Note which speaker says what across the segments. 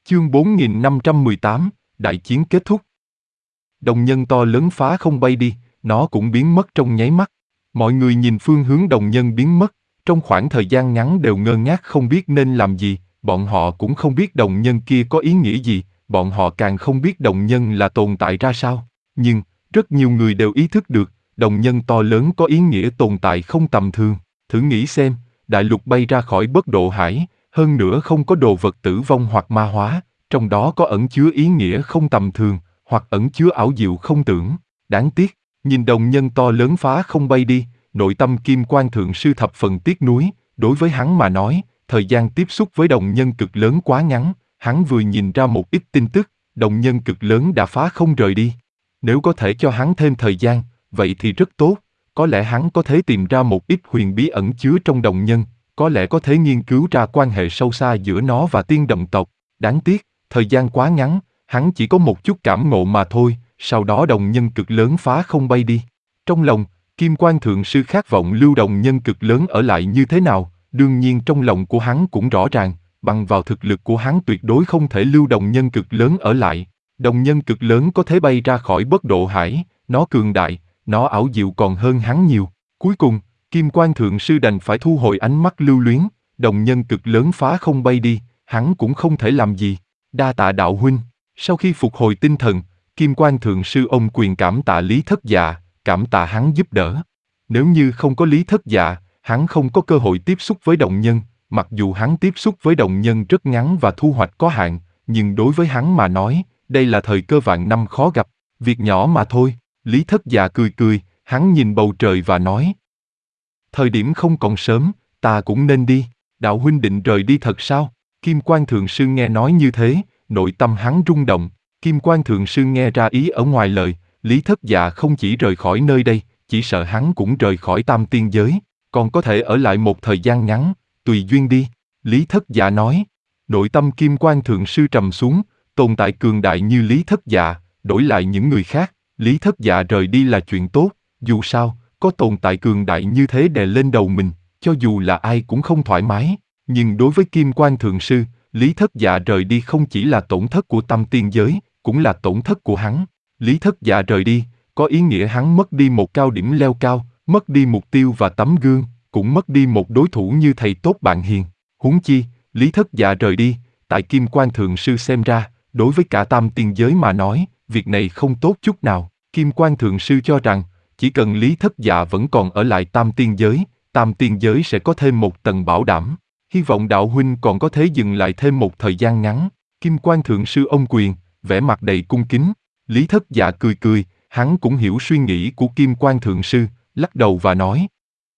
Speaker 1: Chương 4518, Đại chiến kết thúc. Đồng nhân to lớn phá không bay đi, nó cũng biến mất trong nháy mắt. Mọi người nhìn phương hướng đồng nhân biến mất, trong khoảng thời gian ngắn đều ngơ ngác không biết nên làm gì, bọn họ cũng không biết đồng nhân kia có ý nghĩa gì, bọn họ càng không biết đồng nhân là tồn tại ra sao. Nhưng, rất nhiều người đều ý thức được, đồng nhân to lớn có ý nghĩa tồn tại không tầm thường. Thử nghĩ xem, đại lục bay ra khỏi bất độ hải, hơn nữa không có đồ vật tử vong hoặc ma hóa, trong đó có ẩn chứa ý nghĩa không tầm thường, hoặc ẩn chứa ảo diệu không tưởng. Đáng tiếc, nhìn đồng nhân to lớn phá không bay đi, nội tâm Kim Quan Thượng Sư thập phần tiếc nuối, đối với hắn mà nói, thời gian tiếp xúc với đồng nhân cực lớn quá ngắn, hắn vừa nhìn ra một ít tin tức, đồng nhân cực lớn đã phá không rời đi. Nếu có thể cho hắn thêm thời gian, vậy thì rất tốt, có lẽ hắn có thể tìm ra một ít huyền bí ẩn chứa trong đồng nhân, có lẽ có thể nghiên cứu ra quan hệ sâu xa giữa nó và tiên động tộc. Đáng tiếc, thời gian quá ngắn, hắn chỉ có một chút cảm ngộ mà thôi, sau đó đồng nhân cực lớn phá không bay đi. Trong lòng, Kim Quan Thượng Sư khát vọng lưu đồng nhân cực lớn ở lại như thế nào, đương nhiên trong lòng của hắn cũng rõ ràng, bằng vào thực lực của hắn tuyệt đối không thể lưu đồng nhân cực lớn ở lại. Đồng nhân cực lớn có thể bay ra khỏi bất độ hải, nó cường đại, nó ảo diệu còn hơn hắn nhiều. Cuối cùng, Kim Quan Thượng Sư đành phải thu hồi ánh mắt lưu luyến, đồng nhân cực lớn phá không bay đi, hắn cũng không thể làm gì. Đa tạ đạo huynh. Sau khi phục hồi tinh thần, Kim Quan Thượng Sư ôm quyền cảm tạ Lý Thất Dạ, cảm tạ hắn giúp đỡ. Nếu như không có Lý Thất Dạ, hắn không có cơ hội tiếp xúc với động nhân, mặc dù hắn tiếp xúc với động nhân rất ngắn và thu hoạch có hạn, nhưng đối với hắn mà nói, đây là thời cơ vạn năm khó gặp, việc nhỏ mà thôi. Lý Thất Dạ cười cười, hắn nhìn bầu trời và nói: thời điểm không còn sớm, ta cũng nên đi. Đạo huynh định rời đi thật sao? Kim Quan Thượng Sư nghe nói như thế, nội tâm hắn rung động. Kim Quan Thượng Sư nghe ra ý ở ngoài lời, Lý Thất Dạ không chỉ rời khỏi nơi đây, chỉ sợ hắn cũng rời khỏi Tam Tiên Giới, còn có thể ở lại một thời gian ngắn, tùy duyên đi. Lý Thất Dạ nói. Nội tâm Kim Quan Thượng Sư trầm xuống, tồn tại cường đại như Lý Thất Dạ, đổi lại những người khác, Lý Thất Dạ rời đi là chuyện tốt, dù sao, có tồn tại cường đại như thế đè lên đầu mình, cho dù là ai cũng không thoải mái. Nhưng đối với Kim Quan Thượng Sư, Lý Thất Dạ rời đi không chỉ là tổn thất của Tam Tiên Giới, cũng là tổn thất của hắn. Lý Thất Dạ rời đi, có ý nghĩa hắn mất đi một cao điểm leo cao, mất đi mục tiêu và tấm gương, cũng mất đi một đối thủ như thầy tốt bạn hiền. Huống chi, Lý Thất Dạ rời đi, tại Kim Quan Thượng Sư xem ra, đối với cả Tam Tiên Giới mà nói, việc này không tốt chút nào. Kim Quan Thượng Sư cho rằng, chỉ cần Lý Thất Dạ vẫn còn ở lại Tam Tiên Giới sẽ có thêm một tầng bảo đảm. Hy vọng đạo huynh còn có thể dừng lại thêm một thời gian ngắn. Kim Quan Thượng Sư ôm quyền, vẻ mặt đầy cung kính. Lý Thất Dạ cười cười, hắn cũng hiểu suy nghĩ của Kim Quan Thượng Sư, lắc đầu và nói: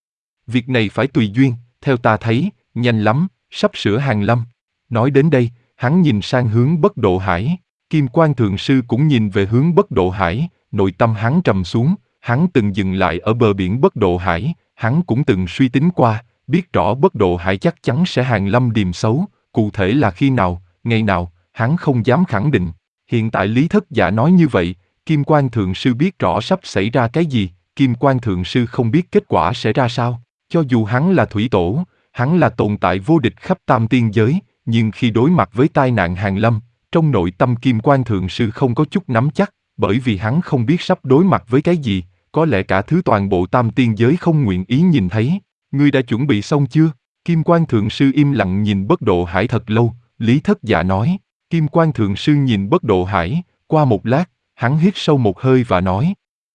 Speaker 1: việc này phải tùy duyên, theo ta thấy, nhanh lắm, sắp sửa hàng lâm. Nói đến đây, hắn nhìn sang hướng bất độ hải. Kim Quan Thượng Sư cũng nhìn về hướng bất độ hải, nội tâm hắn trầm xuống, hắn từng dừng lại ở bờ biển bất độ hải, hắn cũng từng suy tính qua, biết rõ bất độ hải chắc chắn sẽ hàng lâm điềm xấu, cụ thể là khi nào, ngày nào, hắn không dám khẳng định. Hiện tại Lý Thất Dạ nói như vậy, Kim Quan Thượng Sư biết rõ sắp xảy ra cái gì, Kim Quan Thượng Sư không biết kết quả sẽ ra sao. Cho dù hắn là thủy tổ, hắn là tồn tại vô địch khắp Tam Tiên Giới, nhưng khi đối mặt với tai nạn hàng lâm, trong nội tâm Kim Quan Thượng Sư không có chút nắm chắc, bởi vì hắn không biết sắp đối mặt với cái gì, có lẽ cả thứ toàn bộ Tam Tiên Giới không nguyện ý nhìn thấy. Ngươi đã chuẩn bị xong chưa? Kim Quan Thượng Sư im lặng nhìn bất độ hải thật lâu, Lý Thất Dạ nói. Kim Quan Thượng Sư nhìn bất độ hải, qua một lát, hắn hít sâu một hơi và nói: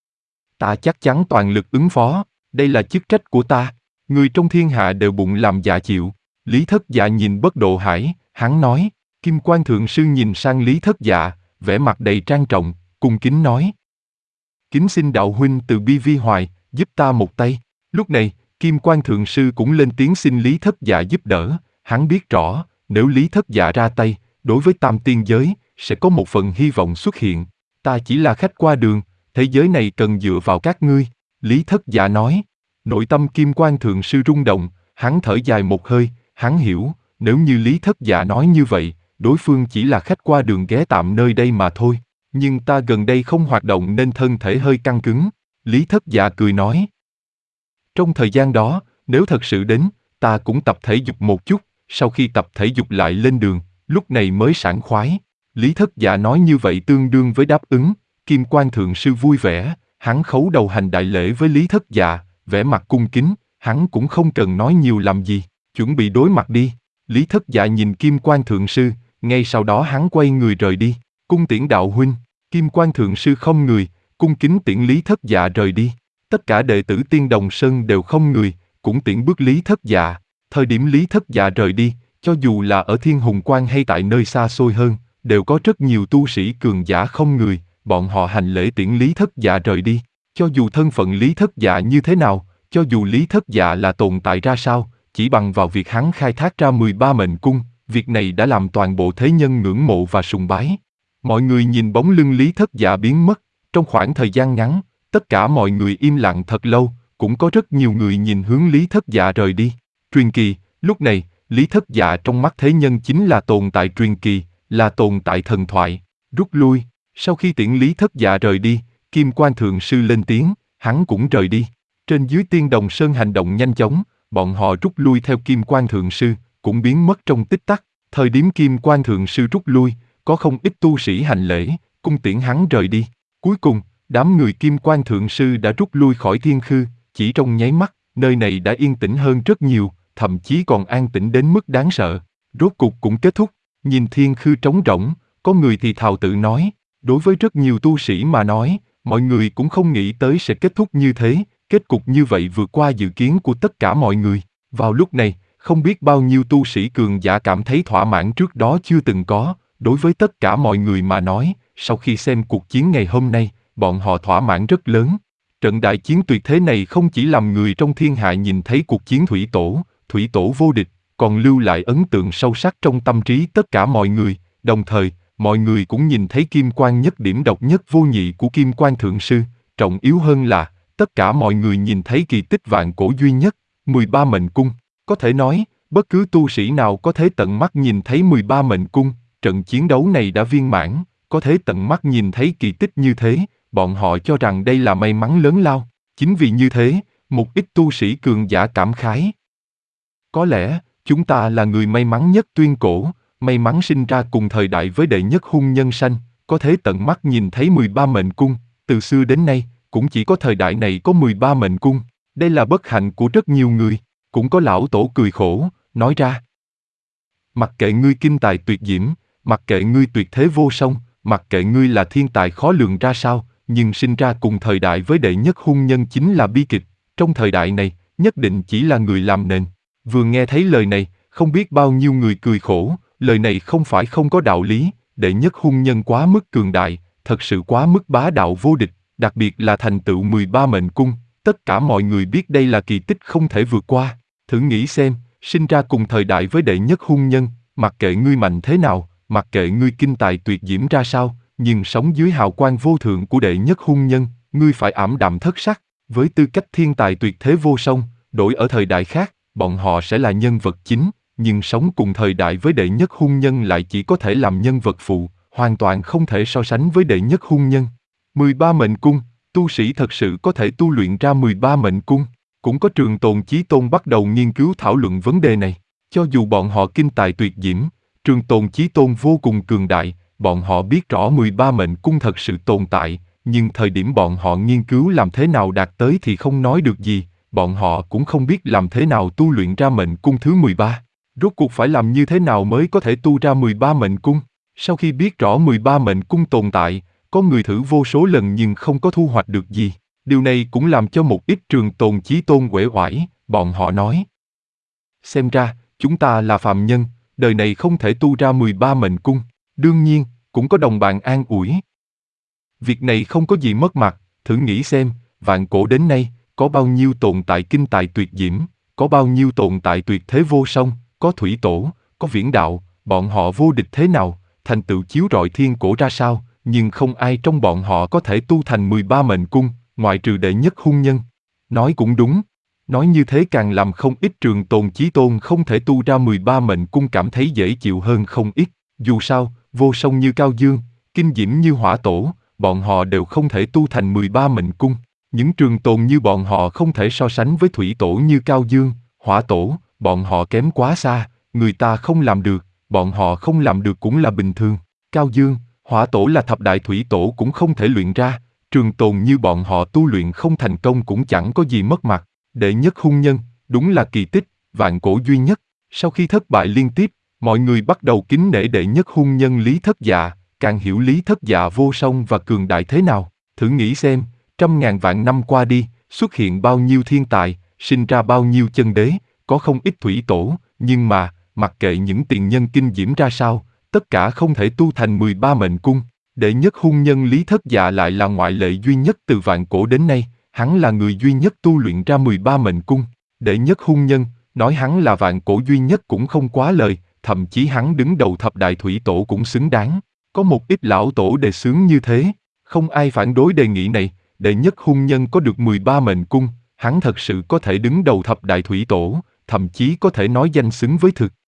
Speaker 1: ta chắc chắn toàn lực ứng phó, đây là chức trách của ta, người trong thiên hạ đều bụng làm dạ chịu. Lý Thất Dạ nhìn bất độ hải, hắn nói. Kim Quan Thượng Sư nhìn sang Lý Thất Dạ, vẻ mặt đầy trang trọng, cung kính nói: kính xin đạo huynh từ bi vi hoài, giúp ta một tay. Lúc này, Kim Quan Thượng Sư cũng lên tiếng xin Lý Thất Dạ giúp đỡ, hắn biết rõ, nếu Lý Thất Dạ ra tay, đối với Tam Tiên Giới, sẽ có một phần hy vọng xuất hiện. Ta chỉ là khách qua đường, thế giới này cần dựa vào các ngươi. Lý Thất Dạ nói. Nội tâm Kim Quan Thượng Sư rung động, hắn thở dài một hơi, hắn hiểu, nếu như Lý Thất Dạ nói như vậy, đối phương chỉ là khách qua đường ghé tạm nơi đây mà thôi. Nhưng ta gần đây không hoạt động nên thân thể hơi căng cứng. Lý Thất Dạ cười nói. Trong thời gian đó, nếu thật sự đến, ta cũng tập thể dục một chút, sau khi tập thể dục lại lên đường, lúc này mới sảng khoái. Lý Thất Dạ nói như vậy tương đương với đáp ứng, Kim Quan Thượng Sư vui vẻ, hắn khấu đầu hành đại lễ với Lý Thất Dạ, vẻ mặt cung kính, hắn cũng không cần nói nhiều làm gì, chuẩn bị đối mặt đi. Lý Thất Dạ nhìn Kim Quan Thượng Sư, ngay sau đó hắn quay người rời đi, cung tiễn đạo huynh. Kim Quan Thượng Sư không người, cung kính tiễn Lý Thất Dạ rời đi. Tất cả đệ tử Tiên Đồng Sơn đều không người, cũng tiễn bước Lý Thất Dạ. Thời điểm Lý Thất Dạ rời đi, cho dù là ở Thiên Hùng Quan hay tại nơi xa xôi hơn, đều có rất nhiều tu sĩ cường giả không người, bọn họ hành lễ tiễn Lý Thất Dạ rời đi. Cho dù thân phận Lý Thất Dạ như thế nào, cho dù Lý Thất Dạ là tồn tại ra sao, chỉ bằng vào việc hắn khai thác ra 13 mệnh cung, việc này đã làm toàn bộ thế nhân ngưỡng mộ và sùng bái. Mọi người nhìn bóng lưng Lý Thất Dạ biến mất, trong khoảng thời gian ngắn, tất cả mọi người im lặng thật lâu, cũng có rất nhiều người nhìn hướng Lý Thất Dạ rời đi. Truyền kỳ, lúc này, Lý Thất Dạ trong mắt thế nhân chính là tồn tại truyền kỳ, là tồn tại thần thoại. Rút lui, sau khi tiễn Lý Thất Dạ rời đi, Kim Quan Thượng Sư lên tiếng, hắn cũng rời đi. Trên dưới Tiên Đồng Sơn hành động nhanh chóng, bọn họ rút lui theo Kim Quan Thượng Sư, cũng biến mất trong tích tắc. Thời điểm Kim Quan Thượng Sư rút lui, có không ít tu sĩ hành lễ, cung tiễn hắn rời đi. Cuối cùng, đám người Kim Quan Thượng Sư đã rút lui khỏi Thiên Khư, chỉ trong nháy mắt, nơi này đã yên tĩnh hơn rất nhiều, thậm chí còn an tĩnh đến mức đáng sợ. Rốt cuộc cũng kết thúc, nhìn Thiên Khư trống rỗng, có người thì thào tự nói, đối với rất nhiều tu sĩ mà nói, mọi người cũng không nghĩ tới sẽ kết thúc như thế, kết cục như vậy vượt qua dự kiến của tất cả mọi người. Vào lúc này, không biết bao nhiêu tu sĩ cường giả cảm thấy thỏa mãn trước đó chưa từng có, đối với tất cả mọi người mà nói, sau khi xem cuộc chiến ngày hôm nay, bọn họ thỏa mãn rất lớn. Trận đại chiến tuyệt thế này không chỉ làm người trong thiên hạ nhìn thấy cuộc chiến thủy tổ vô địch, còn lưu lại ấn tượng sâu sắc trong tâm trí tất cả mọi người, đồng thời, mọi người cũng nhìn thấy kim quan nhất điểm độc nhất vô nhị của Kim Quan Thượng Sư, trọng yếu hơn là, tất cả mọi người nhìn thấy kỳ tích vạn cổ duy nhất, 13 mệnh cung. Có thể nói, bất cứ tu sĩ nào có thể tận mắt nhìn thấy 13 mệnh cung, trận chiến đấu này đã viên mãn, có thể tận mắt nhìn thấy kỳ tích như thế, bọn họ cho rằng đây là may mắn lớn lao. Chính vì như thế, một ít tu sĩ cường giả cảm khái. Có lẽ, chúng ta là người may mắn nhất tuyên cổ, may mắn sinh ra cùng thời đại với đệ nhất hung nhân sanh, có thể tận mắt nhìn thấy 13 mệnh cung, từ xưa đến nay, cũng chỉ có thời đại này có 13 mệnh cung, đây là bất hạnh của rất nhiều người, cũng có lão tổ cười khổ, nói ra. Mặc kệ ngươi kinh tài tuyệt diễm, mặc kệ ngươi tuyệt thế vô song, mặc kệ ngươi là thiên tài khó lường ra sao, nhưng sinh ra cùng thời đại với đệ nhất hung nhân chính là bi kịch, trong thời đại này, nhất định chỉ là người làm nền. Vừa nghe thấy lời này, không biết bao nhiêu người cười khổ, lời này không phải không có đạo lý, đệ nhất hung nhân quá mức cường đại, thật sự quá mức bá đạo vô địch, đặc biệt là thành tựu 13 mệnh cung, tất cả mọi người biết đây là kỳ tích không thể vượt qua. Thử nghĩ xem, sinh ra cùng thời đại với đệ nhất hung nhân, mặc kệ ngươi mạnh thế nào, mặc kệ ngươi kinh tài tuyệt diễm ra sao, nhưng sống dưới hào quang vô thượng của đệ nhất hung nhân, ngươi phải ảm đạm thất sắc. Với tư cách thiên tài tuyệt thế vô song, đổi ở thời đại khác, bọn họ sẽ là nhân vật chính, nhưng sống cùng thời đại với đệ nhất hung nhân lại chỉ có thể làm nhân vật phụ, hoàn toàn không thể so sánh với đệ nhất hung nhân. 13 mệnh cung, tu sĩ thật sự có thể tu luyện ra 13 mệnh cung. Cũng có Trường Tồn Chí Tôn bắt đầu nghiên cứu thảo luận vấn đề này. Cho dù bọn họ kinh tài tuyệt diễm, Trường Tồn Chí Tôn vô cùng cường đại, bọn họ biết rõ 13 mệnh cung thật sự tồn tại, nhưng thời điểm bọn họ nghiên cứu làm thế nào đạt tới thì không nói được gì, bọn họ cũng không biết làm thế nào tu luyện ra mệnh cung thứ 13. Rốt cuộc phải làm như thế nào mới có thể tu ra 13 mệnh cung? Sau khi biết rõ 13 mệnh cung tồn tại, có người thử vô số lần nhưng không có thu hoạch được gì. Điều này cũng làm cho một ít Trường Tồn Chí Tôn uể oải, bọn họ nói. Xem ra, chúng ta là phàm nhân, đời này không thể tu ra 13 mệnh cung. Đương nhiên, cũng có đồng bạn an ủi. Việc này không có gì mất mặt, thử nghĩ xem, vạn cổ đến nay, có bao nhiêu tồn tại kinh tài tuyệt diễm, có bao nhiêu tồn tại tuyệt thế vô song, có thủy tổ, có viễn đạo, bọn họ vô địch thế nào, thành tựu chiếu rọi thiên cổ ra sao, nhưng không ai trong bọn họ có thể tu thành 13 mệnh cung, ngoại trừ đệ nhất hung nhân. Nói cũng đúng, nói như thế càng làm không ít Trường Tồn Chí Tôn không thể tu ra 13 mệnh cung cảm thấy dễ chịu hơn không ít. Dù sao, vô song như Cao Dương, kinh diễm như Hỏa Tổ, bọn họ đều không thể tu thành 13 mệnh cung. Những trường tồn như bọn họ không thể so sánh với thủy tổ như Cao Dương, Hỏa Tổ, bọn họ kém quá xa, người ta không làm được, bọn họ không làm được cũng là bình thường. Cao Dương, hỏa tổ là thập đại thủy tổ cũng không thể luyện ra, Trường Tồn như bọn họ tu luyện không thành công cũng chẳng có gì mất mặt. Đệ nhất hung nhân, đúng là kỳ tích, vạn cổ duy nhất. Sau khi thất bại liên tiếp, mọi người bắt đầu kính nể đệ nhất hung nhân Lý Thất Dạ, càng hiểu Lý Thất Dạ vô song và cường đại thế nào. Thử nghĩ xem, 100.000 vạn năm qua đi, xuất hiện bao nhiêu thiên tài, sinh ra bao nhiêu chân đế, có không ít thủy tổ, nhưng mà, mặc kệ những tiền nhân kinh diễm ra sao, tất cả không thể tu thành 13 mệnh cung. Đệ nhất hung nhân Lý Thất Dạ lại là ngoại lệ duy nhất từ vạn cổ đến nay, hắn là người duy nhất tu luyện ra 13 mệnh cung. Đệ nhất hung nhân, nói hắn là vạn cổ duy nhất cũng không quá lời, thậm chí hắn đứng đầu thập đại thủy tổ cũng xứng đáng. Có một ít lão tổ đề xướng như thế, không ai phản đối đề nghị này, đệ nhất hung nhân có được 13 mệnh cung, hắn thật sự có thể đứng đầu thập đại thủy tổ, thậm chí có thể nói danh xứng với thực.